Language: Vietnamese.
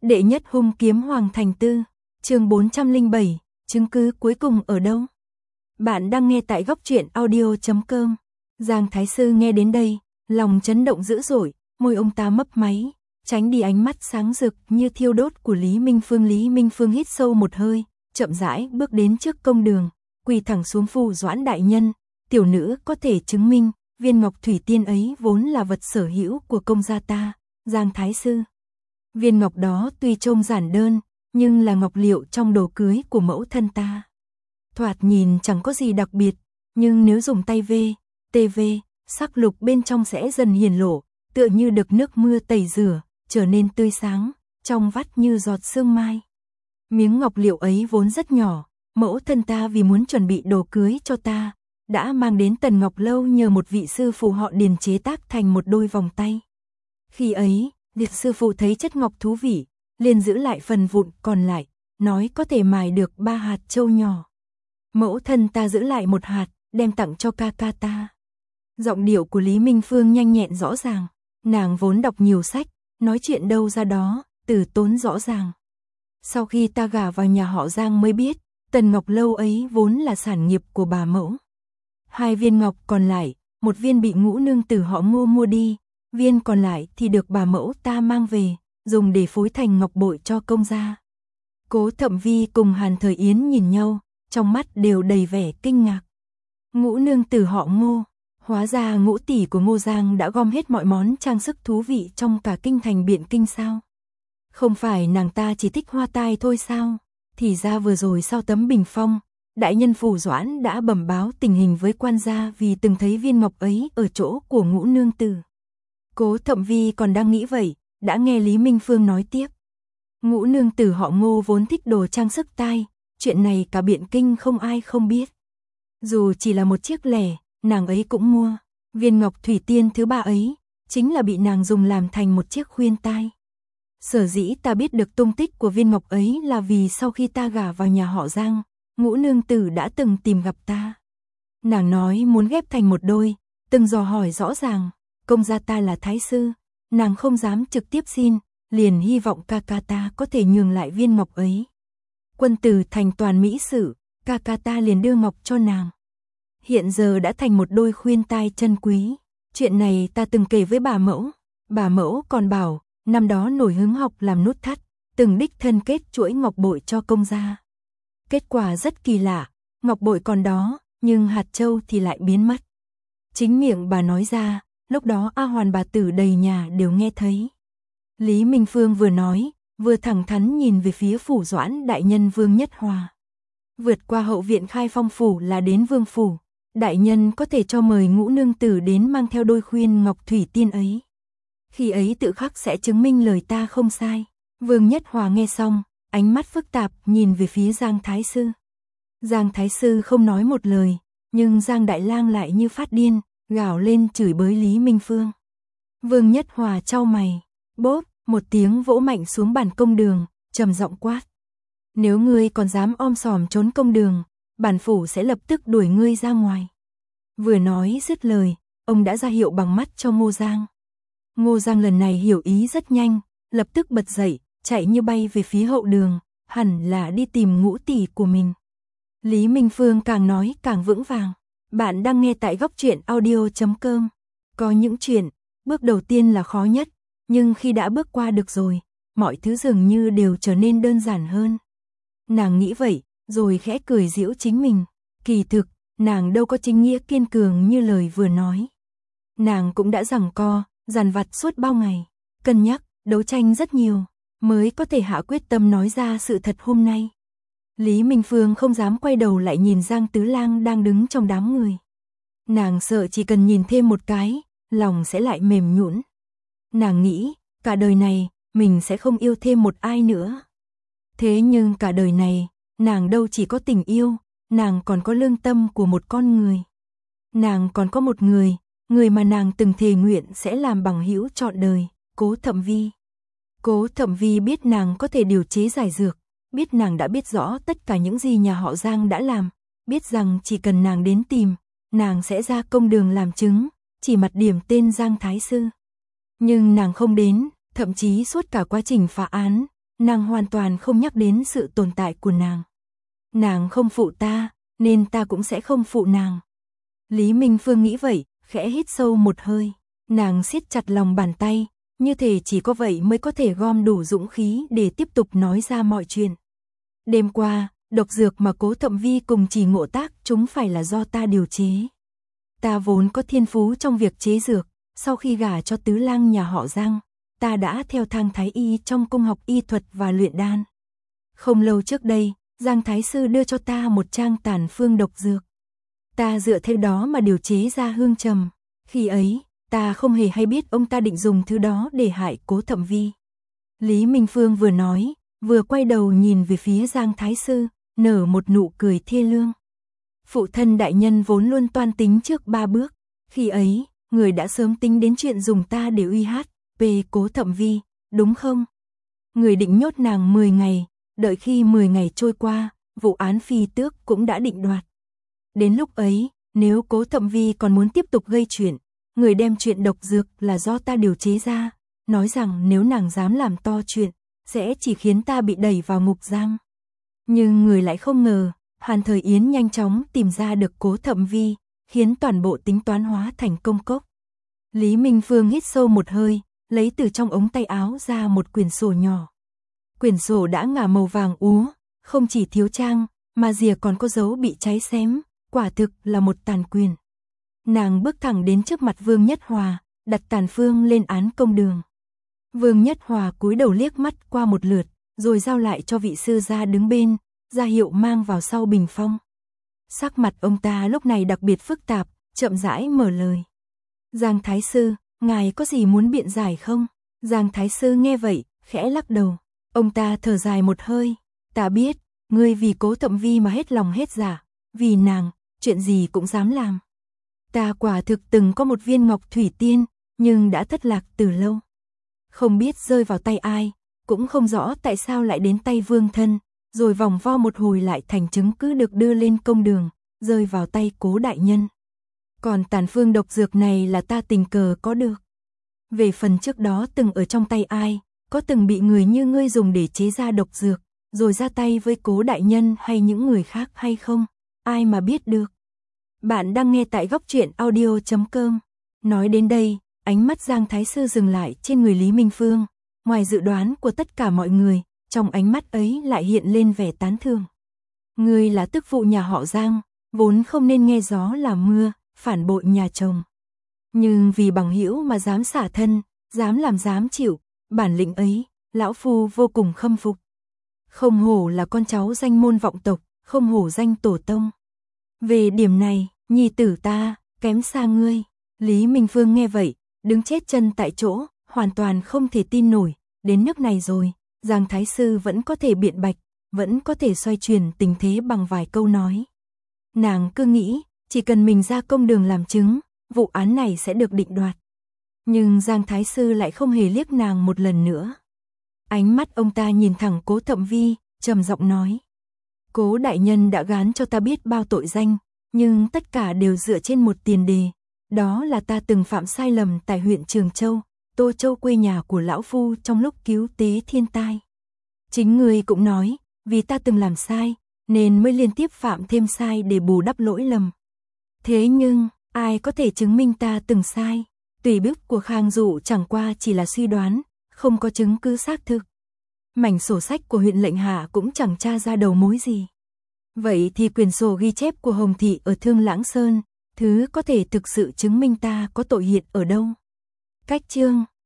Đệ nhất hung kiếm Hoàng Thành Tư, chương 407, chứng cứ cuối cùng ở đâu? Bạn đang nghe tại góc truyện audio.com. Giang Thái Sư nghe đến đây, lòng chấn động dữ dội, môi ông ta mấp máy, tránh đi ánh mắt sáng rực như thiêu đốt của Lý Minh Phương. Lý Minh Phương hít sâu một hơi, chậm rãi bước đến trước công đường, quỳ thẳng xuống: Phù Doãn đại nhân, tiểu nữ có thể chứng minh, viên ngọc thủy tiên ấy vốn là vật sở hữu của công gia ta. Giang Thái Sư, viên ngọc đó tuy trông giản đơn, nhưng là ngọc liệu trong đồ cưới của mẫu thân ta. Thoạt nhìn chẳng có gì đặc biệt, nhưng nếu dùng tay TV, sắc lục bên trong sẽ dần hiển lộ, tựa như được nước mưa tẩy rửa, trở nên tươi sáng, trong vắt như giọt sương mai. Miếng ngọc liệu ấy vốn rất nhỏ, mẫu thân ta vì muốn chuẩn bị đồ cưới cho ta, đã mang đến Tần Ngọc Lâu nhờ một vị sư phụ họ Điền chế tác thành một đôi vòng tay. Khi ấy, Điền sư phụ thấy chất ngọc thú vị, liền giữ lại phần vụn còn lại, nói có thể mài được 3 hạt châu nhỏ. Mẫu thân ta giữ lại 1 hạt, đem tặng cho ca ca ta. Giọng điệu của Lý Minh Phương nhanh nhẹn rõ ràng, nàng vốn đọc nhiều sách, nói chuyện đâu ra đó, từ tốn rõ ràng. Sau khi ta gả vào nhà họ Giang mới biết, Tần Ngọc Lâu ấy vốn là sản nghiệp của bà mẫu. 2 viên ngọc còn lại, 1 viên bị ngũ nương tử họ Ngô mua đi, viên còn lại thì được bà mẫu ta mang về, dùng để phối thành ngọc bội cho công gia. Cố Thậm Vi cùng Hàn Thời Yến nhìn nhau, trong mắt đều đầy vẻ kinh ngạc. Ngũ nương tử họ Ngô, hóa ra ngũ tỷ của Ngô Giang đã gom hết mọi món trang sức thú vị trong cả kinh thành Biện Kinh sao? Không phải nàng ta chỉ thích hoa tai thôi sao? Thì ra vừa rồi sau tấm bình phong, đại nhân Phù Doãn đã bẩm báo tình hình với quan gia vì từng thấy viên ngọc ấy ở chỗ của ngũ nương tử. Cố Thậm Vi còn đang nghĩ vậy, đã nghe Lý Minh Phương nói tiếp. Ngũ nương tử họ Ngô vốn thích đồ trang sức tai, chuyện này cả Biện Kinh không ai không biết. Dù chỉ là một chiếc lẻ, nàng ấy cũng mua. Viên ngọc thủy tiên thứ 3 ấy, chính là bị nàng dùng làm thành một chiếc khuyên tai. Sở dĩ ta biết được tung tích của viên ngọc ấy là vì sau khi ta gả vào nhà họ Giang, ngũ nương tử đã từng tìm gặp ta. Nàng nói muốn ghép thành một đôi, từng dò hỏi rõ ràng, công gia ta là thái sư, nàng không dám trực tiếp xin, liền hy vọng ca ca ta có thể nhường lại viên ngọc ấy. Quân tử thành toàn mỹ sự, ca ca ta liền đưa ngọc cho nàng. Hiện giờ đã thành một đôi khuyên tai chân quý. Chuyện này ta từng kể với bà mẫu còn bảo, năm đó nổi hứng học làm nút thắt, từng đích thân kết chuỗi ngọc bội cho công gia. Kết quả rất kỳ lạ, ngọc bội còn đó, nhưng hạt châu thì lại biến mất. Chính miệng bà nói ra, lúc đó A Hoàn bà tử đầy nhà đều nghe thấy. Lý Minh Phương vừa nói, vừa thẳng thắn nhìn về phía Phủ Doãn đại nhân Vương Nhất Hòa. Vượt qua hậu viện Khai Phong phủ là đến Vương phủ, đại nhân có thể cho mời ngũ nương tử đến mang theo đôi khuyên ngọc thủy tiên ấy. Khi ấy tự khắc sẽ chứng minh lời ta không sai. Vương Nhất Hòa nghe xong, ánh mắt phức tạp nhìn về phía Giang Thái Sư. Giang Thái Sư không nói một lời, nhưng Giang Đại Lang lại như phát điên, gào lên chửi bới Lý Minh Phương. Vương Nhất Hòa chau mày, bốp, một tiếng vỗ mạnh xuống bàn công đường, trầm giọng quát. Nếu ngươi còn dám om sòm trốn công đường, bản phủ sẽ lập tức đuổi ngươi ra ngoài. Vừa nói dứt lời, ông đã ra hiệu bằng mắt cho Ngô Giang. Ngô Giang lần này hiểu ý rất nhanh, lập tức bật dậy, chạy như bay về phía hậu đường, hẳn là đi tìm ngũ tỷ của mình. Lý Minh Phương càng nói càng vững vàng. Bạn đang nghe tại góc truyện audio.com. Có những chuyện, bước đầu tiên là khó nhất, nhưng khi đã bước qua được rồi, mọi thứ dường như đều trở nên đơn giản hơn. Nàng nghĩ vậy, rồi khẽ cười giễu chính mình. Kỳ thực, nàng đâu có chính nghĩa kiên cường như lời vừa nói. Nàng cũng đã giằng co, dằn vặt suốt bao ngày, cân nhắc, đấu tranh rất nhiều, mới có thể hạ quyết tâm nói ra sự thật hôm nay. Lý Minh Phương không dám quay đầu lại nhìn Giang Tứ Lang đang đứng trong đám người. Nàng sợ chỉ cần nhìn thêm một cái, lòng sẽ lại mềm nhũn. Nàng nghĩ, cả đời này, mình sẽ không yêu thêm một ai nữa. Thế nhưng cả đời này, nàng đâu chỉ có tình yêu, nàng còn có lương tâm của một con người. Nàng còn có một người mà nàng từng thề nguyện sẽ làm bằng hữu trọn đời, Cố Thậm Vi. Cố Thậm Vi biết nàng có thể điều chế giải dược, biết nàng đã biết rõ tất cả những gì nhà họ Giang đã làm, biết rằng chỉ cần nàng đến tìm, nàng sẽ ra công đường làm chứng, chỉ mặt điểm tên Giang Thái Sư. Nhưng nàng không đến, thậm chí suốt cả quá trình phá án, nàng hoàn toàn không nhắc đến sự tồn tại của nàng. Nàng không phụ ta, nên ta cũng sẽ không phụ nàng. Lý Minh Phương nghĩ vậy, khẽ hít sâu một hơi. Nàng siết chặt lòng bàn tay, như thể chỉ có vậy mới có thể gom đủ dũng khí để tiếp tục nói ra mọi chuyện. Đêm qua, độc dược mà Cố Thậm Vi cùng Chỉ Ngộ tác chúng phải là do ta điều chế. Ta vốn có thiên phú trong việc chế dược, sau khi gả cho tứ lang nhà họ Giang, ta đã theo thang thái y trong cung học y thuật và luyện đan. Không lâu trước đây, Giang Thái Sư đưa cho ta một trang tàn phương độc dược. Ta dựa theo đó mà điều chế ra hương trầm. Khi ấy, ta không hề hay biết ông ta định dùng thứ đó để hại Cố Thậm Vi. Lý Minh Phương vừa nói, vừa quay đầu nhìn về phía Giang Thái Sư, nở một nụ cười thê lương. Phụ thân đại nhân vốn luôn toan tính trước 3 bước. Khi ấy, người đã sớm tính đến chuyện dùng ta để uy hát về Cố Thậm Vi, đúng không? Người định nhốt nàng 10 ngày, đợi khi 10 ngày trôi qua, vụ án phi tước cũng đã định đoạt. Đến lúc ấy, nếu Cố Thậm Vi còn muốn tiếp tục gây chuyện, người đem chuyện độc dược là do ta điều chế ra, nói rằng nếu nàng dám làm to chuyện, sẽ chỉ khiến ta bị đẩy vào ngục giam. Nhưng người lại không ngờ, Hàn Thời Yến nhanh chóng tìm ra được Cố Thậm Vi, khiến toàn bộ tính toán hóa thành công cốc. Lý Minh Phương hít sâu một hơi, lấy từ trong ống tay áo ra một quyển sổ nhỏ. Quyển sổ đã ngả màu vàng úa, không chỉ thiếu trang, mà rìa còn có dấu bị cháy xém, quả thực là một tàn quyền. Nàng bước thẳng đến trước mặt Vương Nhất Hòa, đặt tàn phương lên án công đường. Vương Nhất Hòa cúi đầu liếc mắt qua một lượt, rồi giao lại cho vị sư gia đứng bên, ra hiệu mang vào sau bình phong. Sắc mặt ông ta lúc này đặc biệt phức tạp, chậm rãi mở lời. Giang Thái Sư, ngài có gì muốn biện giải không? Giang Thái Sư nghe vậy, khẽ lắc đầu. Ông ta thở dài một hơi. Ta biết, ngươi vì Cố Thậm Vi mà hết lòng hết dạ, vì nàng, chuyện gì cũng dám làm. Ta quả thực từng có một viên ngọc thủy tiên, nhưng đã thất lạc từ lâu. Không biết rơi vào tay ai, cũng không rõ tại sao lại đến tay Vương thân, rồi vòng vo một hồi lại thành chứng cứ được đưa lên công đường, rơi vào tay Cố đại nhân. Còn tàn phương độc dược này là ta tình cờ có được. Về phần trước đó từng ở trong tay ai, có từng bị người như ngươi dùng để chế ra độc dược, rồi ra tay với Cố đại nhân hay những người khác hay không, ai mà biết được. Bạn đang nghe tại Góc Truyện Audio.com. Nói đến đây, ánh mắt Giang Thái Sư dừng lại trên người Lý Minh Phương. Ngoài dự đoán của tất cả mọi người, trong ánh mắt ấy lại hiện lên vẻ tán thưởng. Ngươi là tức phụ nhà họ Giang, vốn không nên nghe gió là mưa, phản bội nhà chồng. Nhưng vì bằng hữu mà dám xả thân, dám làm dám chịu, bản lĩnh ấy, lão phu vô cùng khâm phục. Không hổ là con cháu danh môn vọng tộc, không hổ danh tổ tông. Về điểm này, nhi tử ta, kém xa ngươi. Lý Minh Phương nghe vậy, đứng chết chân tại chỗ, hoàn toàn không thể tin nổi, đến nước này rồi, Giang Thái Sư vẫn có thể biện bạch, vẫn có thể xoay chuyển tình thế bằng vài câu nói. Nàng cứ nghĩ, chỉ cần mình ra công đường làm chứng, vụ án này sẽ được định đoạt. Nhưng Giang Thái Sư lại không hề liếc nàng một lần nữa. Ánh mắt ông ta nhìn thẳng Cố Thậm Vi, trầm giọng nói. Cố đại nhân đã gán cho ta biết bao tội danh, nhưng tất cả đều dựa trên một tiền đề. Đó là ta từng phạm sai lầm tại huyện Trường Châu, Tô Châu quê nhà của lão phu trong lúc cứu tế thiên tai. Chính người cũng nói, vì ta từng làm sai, nên mới liên tiếp phạm thêm sai để bù đắp lỗi lầm. Thế nhưng, ai có thể chứng minh ta từng sai? Tùy bức của Khang Dụ chẳng qua chỉ là suy đoán, không có chứng cứ xác thực. Mảnh sổ sách của huyện Lệnh Hạ cũng chẳng tra ra đầu mối gì. Vậy thì quyển sổ ghi chép của Hồng Thị ở Thương Lãng Sơn, thứ có thể thực sự chứng minh ta có tội hiện ở đâu? Cách chương